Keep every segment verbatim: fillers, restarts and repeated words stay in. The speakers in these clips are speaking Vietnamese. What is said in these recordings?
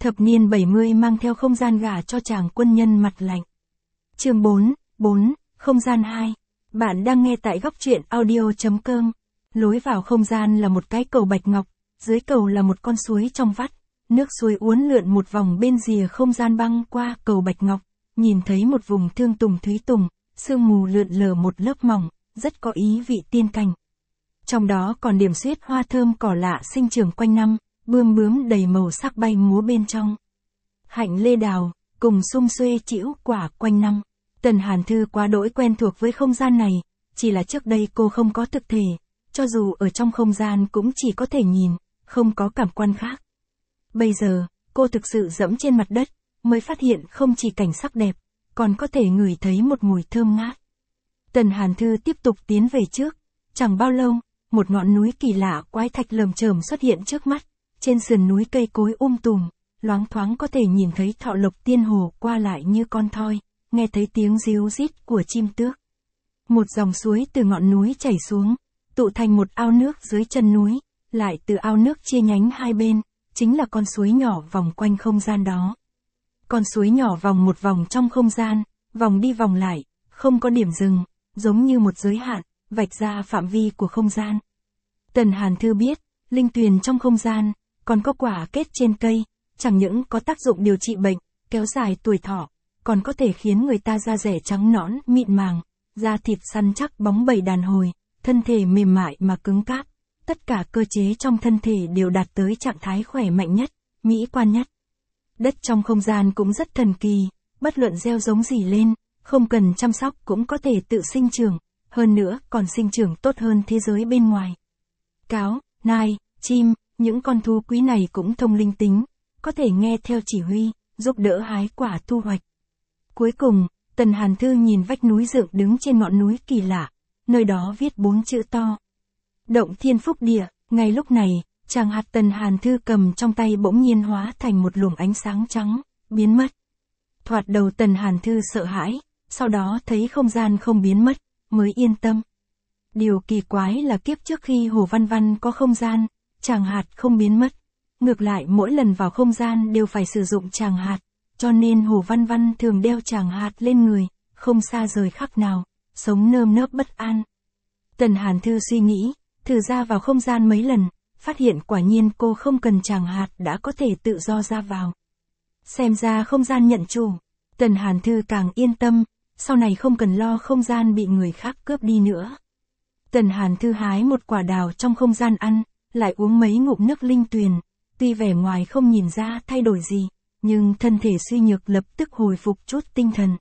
Thập niên bảy mươi mang theo không gian gả cho chàng quân nhân mặt lạnh. Chương bốn, bốn, không gian hai. Bạn đang nghe tại góc truyện audio chấm com. Lối vào không gian là một cái cầu bạch ngọc, dưới cầu là một con suối trong vắt. Nước suối uốn lượn một vòng bên rìa không gian băng qua cầu bạch ngọc, nhìn thấy một vùng thương tùng thúy tùng, sương mù lượn lờ một lớp mỏng, rất có ý vị tiên cảnh. Trong đó còn điểm xuyết hoa thơm cỏ lạ sinh trưởng quanh năm, bươm bướm đầy màu sắc bay múa bên trong. Hạnh lê đào, cùng sum xuê chĩu quả quanh năm. Tần Hàn Thư quá đỗi quen thuộc với không gian này, chỉ là trước đây cô không có thực thể, cho dù ở trong không gian cũng chỉ có thể nhìn, không có cảm quan khác. Bây giờ, cô thực sự dẫm trên mặt đất, mới phát hiện không chỉ cảnh sắc đẹp, còn có thể ngửi thấy một mùi thơm ngát. Tần Hàn Thư tiếp tục tiến về trước, chẳng bao lâu, một ngọn núi kỳ lạ quái thạch lởm chởm xuất hiện trước mắt, trên sườn núi cây cối um tùm, loáng thoáng có thể nhìn thấy Thọ Lộc Tiên Hồ qua lại như con thoi, nghe thấy tiếng ríu rít của chim tước. Một dòng suối từ ngọn núi chảy xuống, tụ thành một ao nước dưới chân núi, lại từ ao nước chia nhánh hai bên, chính là con suối nhỏ vòng quanh không gian đó. Con suối nhỏ vòng một vòng trong không gian, vòng đi vòng lại, không có điểm dừng, giống như một giới hạn, vạch ra phạm vi của không gian. Tần Hàn Thư biết, linh tuyền trong không gian, còn có quả kết trên cây, chẳng những có tác dụng điều trị bệnh, kéo dài tuổi thọ, còn có thể khiến người ta da rẻ trắng nõn, mịn màng, da thịt săn chắc bóng bẩy đàn hồi, thân thể mềm mại mà cứng cáp. Tất cả cơ chế trong thân thể đều đạt tới trạng thái khỏe mạnh nhất, mỹ quan nhất. Đất trong không gian cũng rất thần kỳ, bất luận gieo giống gì lên, không cần chăm sóc cũng có thể tự sinh trưởng, hơn nữa còn sinh trưởng tốt hơn thế giới bên ngoài. Cáo, nai, chim, những con thú quý này cũng thông linh tính, có thể nghe theo chỉ huy, giúp đỡ hái quả thu hoạch. Cuối cùng, Tần Hàn Thư nhìn vách núi dựng đứng trên ngọn núi kỳ lạ, nơi đó viết bốn chữ to. Động Thiên Phúc Địa. Ngay lúc này, chàng hạt Tần Hàn Thư cầm trong tay bỗng nhiên hóa thành một luồng ánh sáng trắng, biến mất. Thoạt đầu Tần Hàn Thư sợ hãi, sau đó thấy không gian không biến mất, mới yên tâm. Điều kỳ quái là kiếp trước khi Hồ Văn Văn có không gian, chàng hạt không biến mất. Ngược lại mỗi lần vào không gian đều phải sử dụng chàng hạt, cho nên Hồ Văn Văn thường đeo chàng hạt lên người, không xa rời khắc nào, sống nơm nớp bất an. Tần Hàn Thư suy nghĩ, thử ra vào không gian mấy lần, phát hiện quả nhiên cô không cần chàng hạt đã có thể tự do ra vào. Xem ra không gian nhận chủ, Tần Hàn Thư càng yên tâm, sau này không cần lo không gian bị người khác cướp đi nữa. Tần Hàn Thư hái một quả đào trong không gian ăn, lại uống mấy ngụm nước linh tuyền, tuy vẻ ngoài không nhìn ra thay đổi gì, nhưng thân thể suy nhược lập tức hồi phục chút tinh thần.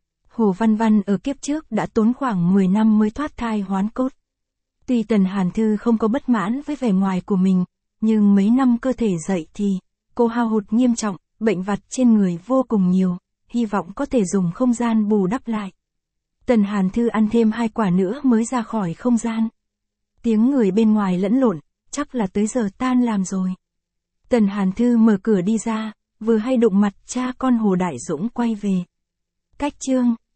Hồ Văn Văn ở kiếp trước đã tốn khoảng mười năm mới thoát thai hoán cốt. Tuy Tần Hàn Thư không có bất mãn với vẻ ngoài của mình, nhưng mấy năm cơ thể dậy thì, cô hao hụt nghiêm trọng, bệnh vặt trên người vô cùng nhiều, hy vọng có thể dùng không gian bù đắp lại. Tần Hàn Thư ăn thêm hai quả nữa mới ra khỏi không gian. Tiếng người bên ngoài lẫn lộn, chắc là tới giờ tan làm rồi. Tần Hàn Thư mở cửa đi ra, vừa hay đụng mặt cha con Hồ Đại Dũng quay về. Cách chương,